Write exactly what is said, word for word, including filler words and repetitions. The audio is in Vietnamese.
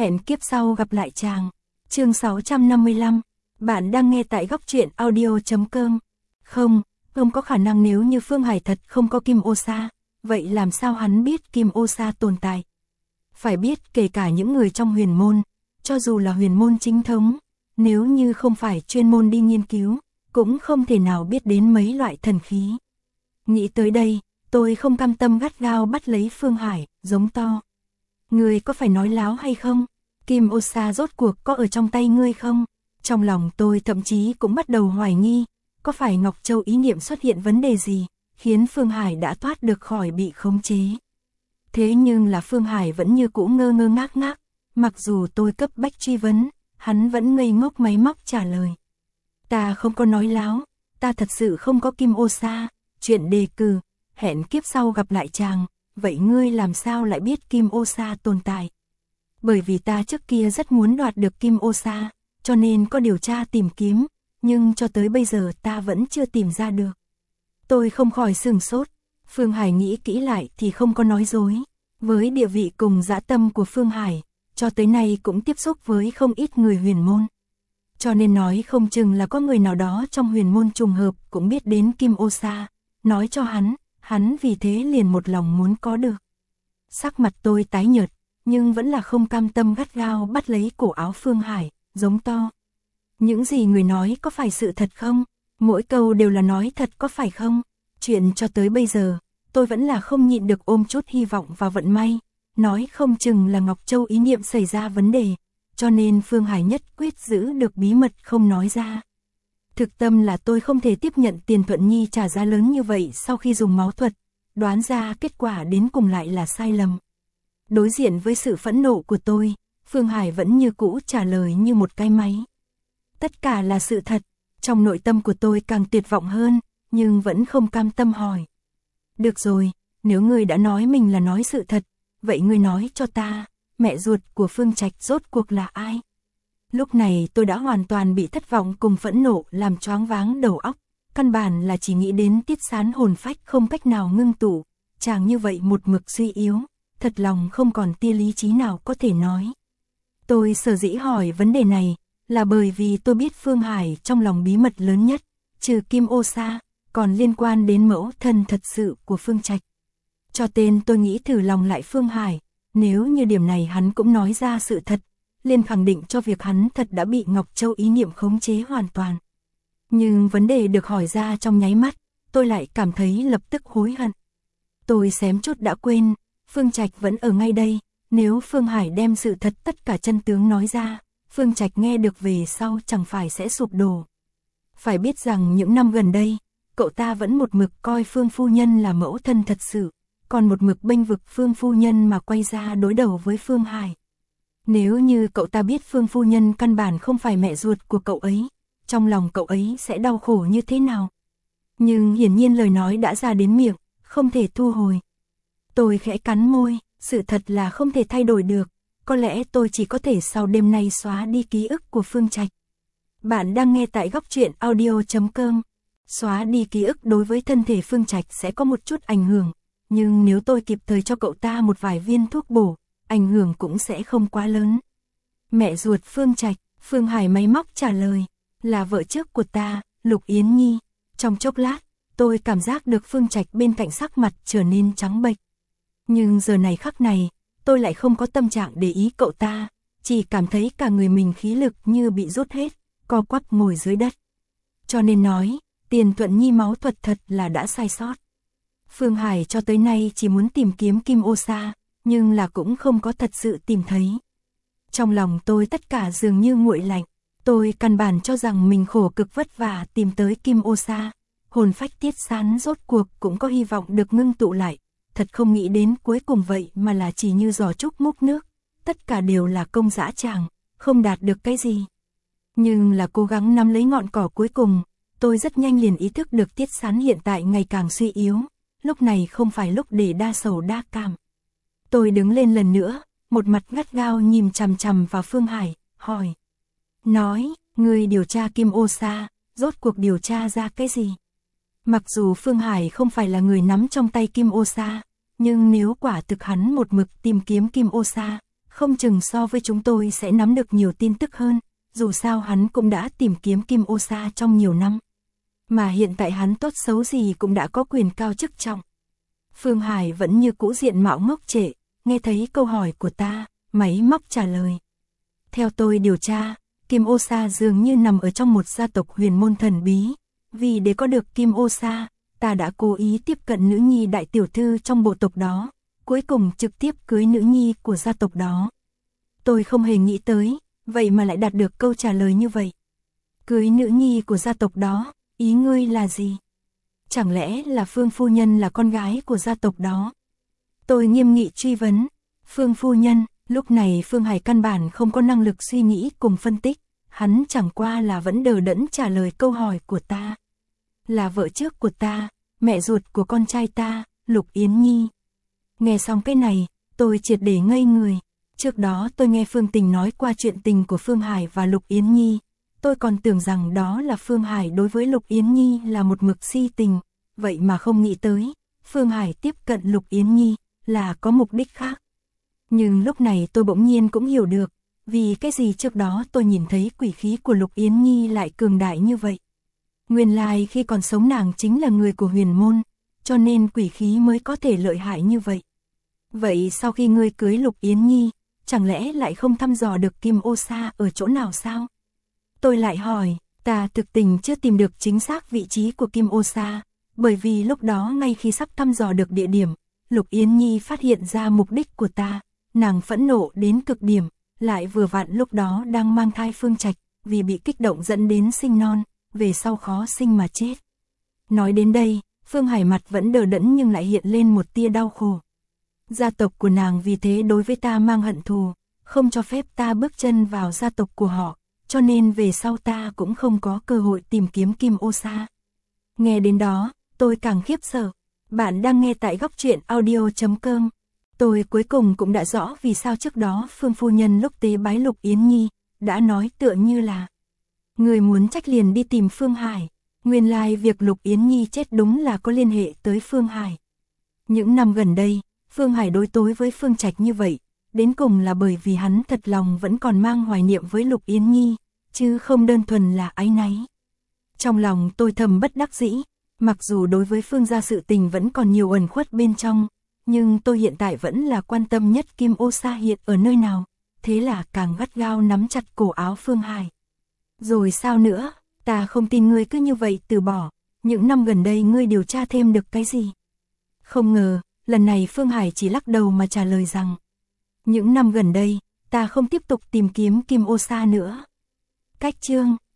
Hẹn kiếp sau gặp lại chàng. Chương sáu trăm năm mươi lăm. Bạn đang nghe tại góc truyện audio chấm com. Không, không có khả năng. Nếu như Phương Hải thật không có Kim Ô Sa, vậy làm sao hắn biết Kim Ô Sa tồn tại? Phải biết kể cả những người trong huyền môn, cho dù là huyền môn chính thống, nếu như không phải chuyên môn đi nghiên cứu, cũng không thể nào biết đến mấy loại thần khí. Nghĩ tới đây, tôi không cam tâm gắt gao bắt lấy Phương Hải, giống to. Ngươi có phải nói láo hay không? Kim Ô Sa rốt cuộc có ở trong tay ngươi không? Trong lòng tôi thậm chí cũng bắt đầu hoài nghi, có phải Ngọc Châu ý niệm xuất hiện vấn đề gì, khiến Phương Hải đã thoát được khỏi bị khống chế. Thế nhưng là Phương Hải vẫn như cũ ngơ ngơ ngác ngác, mặc dù tôi cấp bách truy vấn, hắn vẫn ngây ngốc máy móc trả lời. Ta không có nói láo, ta thật sự không có Kim Ô Sa, chuyện đề cử, hẹn kiếp sau gặp lại chàng, vậy ngươi làm sao lại biết Kim Ô Sa tồn tại? Bởi vì ta trước kia rất muốn đoạt được Kim Ô Sa, cho nên có điều tra tìm kiếm, nhưng cho tới bây giờ ta vẫn chưa tìm ra được. Tôi không khỏi sửng sốt, Phương Hải nghĩ kỹ lại thì không có nói dối. Với địa vị cùng dã tâm của Phương Hải, cho tới nay cũng tiếp xúc với không ít người huyền môn. Cho nên nói không chừng là có người nào đó trong huyền môn trùng hợp cũng biết đến Kim Ô Sa, nói cho hắn, hắn vì thế liền một lòng muốn có được. Sắc mặt tôi tái nhợt, nhưng vẫn là không cam tâm gắt gao bắt lấy cổ áo Phương Hải, giống to. Những gì người nói có phải sự thật không? Mỗi câu đều là nói thật có phải không? Chuyện cho tới bây giờ, tôi vẫn là không nhịn được ôm chút hy vọng vào vận may, nói không chừng là Ngọc Châu ý niệm xảy ra vấn đề, cho nên Phương Hải nhất quyết giữ được bí mật không nói ra. Thực tâm là tôi không thể tiếp nhận Tiền Thuận Nhi trả giá lớn như vậy sau khi dùng máu thuật, đoán ra kết quả đến cùng lại là sai lầm. Đối diện với sự phẫn nộ của tôi, Phương Hải vẫn như cũ trả lời như một cái máy. Tất cả là sự thật, trong nội tâm của tôi càng tuyệt vọng hơn, nhưng vẫn không cam tâm hỏi. Được rồi, nếu ngươi đã nói mình là nói sự thật, vậy ngươi nói cho ta, mẹ ruột của Phương Trạch rốt cuộc là ai? Lúc này tôi đã hoàn toàn bị thất vọng cùng phẫn nộ làm choáng váng đầu óc, căn bản là chỉ nghĩ đến Tiết Sán hồn phách không cách nào ngưng tụ, chàng như vậy một mực suy yếu, thật lòng không còn tia lý trí nào có thể nói. Tôi sở dĩ hỏi vấn đề này, là bởi vì tôi biết Phương Hải trong lòng bí mật lớn nhất, trừ Kim Ô Sa, còn liên quan đến mẫu thân thật sự của Phương Trạch. Cho tên tôi nghĩ thử lòng lại Phương Hải, nếu như điểm này hắn cũng nói ra sự thật, liền khẳng định cho việc hắn thật đã bị Ngọc Châu ý niệm khống chế hoàn toàn. Nhưng vấn đề được hỏi ra trong nháy mắt, tôi lại cảm thấy lập tức hối hận. Tôi xém chút đã quên, Phương Trạch vẫn ở ngay đây, nếu Phương Hải đem sự thật tất cả chân tướng nói ra, Phương Trạch nghe được về sau chẳng phải sẽ sụp đổ. Phải biết rằng những năm gần đây, cậu ta vẫn một mực coi Phương phu nhân là mẫu thân thật sự, còn một mực bênh vực Phương phu nhân mà quay ra đối đầu với Phương Hải. Nếu như cậu ta biết Phương phu nhân căn bản không phải mẹ ruột của cậu ấy, trong lòng cậu ấy sẽ đau khổ như thế nào? Nhưng hiển nhiên lời nói đã ra đến miệng, không thể thu hồi. Tôi khẽ cắn môi, sự thật là không thể thay đổi được, có lẽ tôi chỉ có thể sau đêm nay xóa đi ký ức của Phương Trạch. Bạn đang nghe tại góc truyện audio chấm com. Xóa đi ký ức đối với thân thể Phương Trạch sẽ có một chút ảnh hưởng, nhưng nếu tôi kịp thời cho cậu ta một vài viên thuốc bổ, ảnh hưởng cũng sẽ không quá lớn. Mẹ ruột Phương Trạch, Phương Hải máy móc trả lời, là vợ trước của ta, Lục Yến Nhi. Trong chốc lát, tôi cảm giác được Phương Trạch bên cạnh sắc mặt trở nên trắng bệch. Nhưng giờ này khắc này, tôi lại không có tâm trạng để ý cậu ta, chỉ cảm thấy cả người mình khí lực như bị rút hết, co quắp ngồi dưới đất. Cho nên nói, Tiền Thuận Nhi máu thuật thật là đã sai sót. Phương Hải cho tới nay chỉ muốn tìm kiếm Kim Ô Sa, nhưng là cũng không có thật sự tìm thấy. Trong lòng tôi tất cả dường như nguội lạnh, tôi căn bản cho rằng mình khổ cực vất vả tìm tới Kim Ô Sa, hồn phách Tiết Sán rốt cuộc cũng có hy vọng được ngưng tụ lại, thật không nghĩ đến cuối cùng vậy mà là chỉ như giò trúc múc nước, tất cả đều là công dã tràng, không đạt được cái gì. Nhưng là cố gắng nắm lấy ngọn cỏ cuối cùng, tôi rất nhanh liền ý thức được Tiết Sán hiện tại ngày càng suy yếu, lúc này không phải lúc để đa sầu đa cảm. Tôi đứng lên lần nữa, một mặt gắt gao nhìn chằm chằm vào Phương Hải, hỏi. Nói, người điều tra Kim Ô Sa, rốt cuộc điều tra ra cái gì? Mặc dù Phương Hải không phải là người nắm trong tay Kim Ô Sa, nhưng nếu quả thực hắn một mực tìm kiếm Kim Ô Sa, không chừng so với chúng tôi sẽ nắm được nhiều tin tức hơn, dù sao hắn cũng đã tìm kiếm Kim Osa trong nhiều năm. Mà hiện tại hắn tốt xấu gì cũng đã có quyền cao chức trọng. Phương Hải vẫn như cũ diện mạo ngốc trệ, nghe thấy câu hỏi của ta, máy móc trả lời. Theo tôi điều tra, Kim Osa dường như nằm ở trong một gia tộc huyền môn thần bí. Vì để có được Kim Osa, ta đã cố ý tiếp cận nữ nhi đại tiểu thư trong bộ tộc đó, cuối cùng trực tiếp cưới nữ nhi của gia tộc đó. Tôi không hề nghĩ tới, vậy mà lại đạt được câu trả lời như vậy. Cưới nữ nhi của gia tộc đó, ý ngươi là gì? Chẳng lẽ là Phương phu nhân là con gái của gia tộc đó? Tôi nghiêm nghị truy vấn. Phương phu nhân, lúc này Phương Hải căn bản không có năng lực suy nghĩ cùng phân tích, hắn chẳng qua là vẫn đờ đẫn trả lời câu hỏi của ta. Là vợ trước của ta, mẹ ruột của con trai ta, Lục Yến Nhi. Nghe xong cái này, tôi triệt để ngây người. Trước đó tôi nghe Phương Tình nói qua chuyện tình của Phương Hải và Lục Yến Nhi. Tôi còn tưởng rằng đó là Phương Hải đối với Lục Yến Nhi là một mực si tình, vậy mà không nghĩ tới, Phương Hải tiếp cận Lục Yến Nhi là có mục đích khác. Nhưng lúc này tôi bỗng nhiên cũng hiểu được, vì cái gì trước đó tôi nhìn thấy quỷ khí của Lục Yến Nhi lại cường đại như vậy. Nguyên lai khi còn sống nàng chính là người của huyền môn, cho nên quỷ khí mới có thể lợi hại như vậy. Vậy sau khi ngươi cưới Lục Yến Nhi, chẳng lẽ lại không thăm dò được Kim Osa ở chỗ nào sao? Tôi lại hỏi, ta thực tình chưa tìm được chính xác vị trí của Kim Osa, bởi vì lúc đó ngay khi sắp thăm dò được địa điểm, Lục Yến Nhi phát hiện ra mục đích của ta, nàng phẫn nộ đến cực điểm, lại vừa vặn lúc đó đang mang thai Phương Trạch, vì bị kích động dẫn đến sinh non, về sau khó sinh mà chết. Nói đến đây, Phương Hải mặt vẫn đờ đẫn nhưng lại hiện lên một tia đau khổ. Gia tộc của nàng vì thế đối với ta mang hận thù, không cho phép ta bước chân vào gia tộc của họ, cho nên về sau ta cũng không có cơ hội tìm kiếm Kim Osa. Nghe đến đó, tôi càng khiếp sợ. Bạn đang nghe tại góc truyện audio chấm com. Tôi cuối cùng cũng đã rõ vì sao trước đó Phương phu nhân lúc tế bái Lục Yến Nhi, đã nói tựa như là người muốn trách liền đi tìm Phương Hải. Nguyên lai việc Lục Yến Nhi chết đúng là có liên hệ tới Phương Hải. Những năm gần đây, Phương Hải đối tối với Phương Trạch như vậy, đến cùng là bởi vì hắn thật lòng vẫn còn mang hoài niệm với Lục Yến Nhi, chứ không đơn thuần là áy náy. Trong lòng tôi thầm bất đắc dĩ, mặc dù đối với Phương gia sự tình vẫn còn nhiều ẩn khuất bên trong, nhưng tôi hiện tại vẫn là quan tâm nhất Kim Osa hiện ở nơi nào, thế là càng gắt gao nắm chặt cổ áo Phương Hải. Rồi sao nữa, ta không tin ngươi cứ như vậy từ bỏ, những năm gần đây ngươi điều tra thêm được cái gì? Không ngờ, lần này Phương Hải chỉ lắc đầu mà trả lời rằng, những năm gần đây, ta không tiếp tục tìm kiếm Kim Osa nữa. Cách chương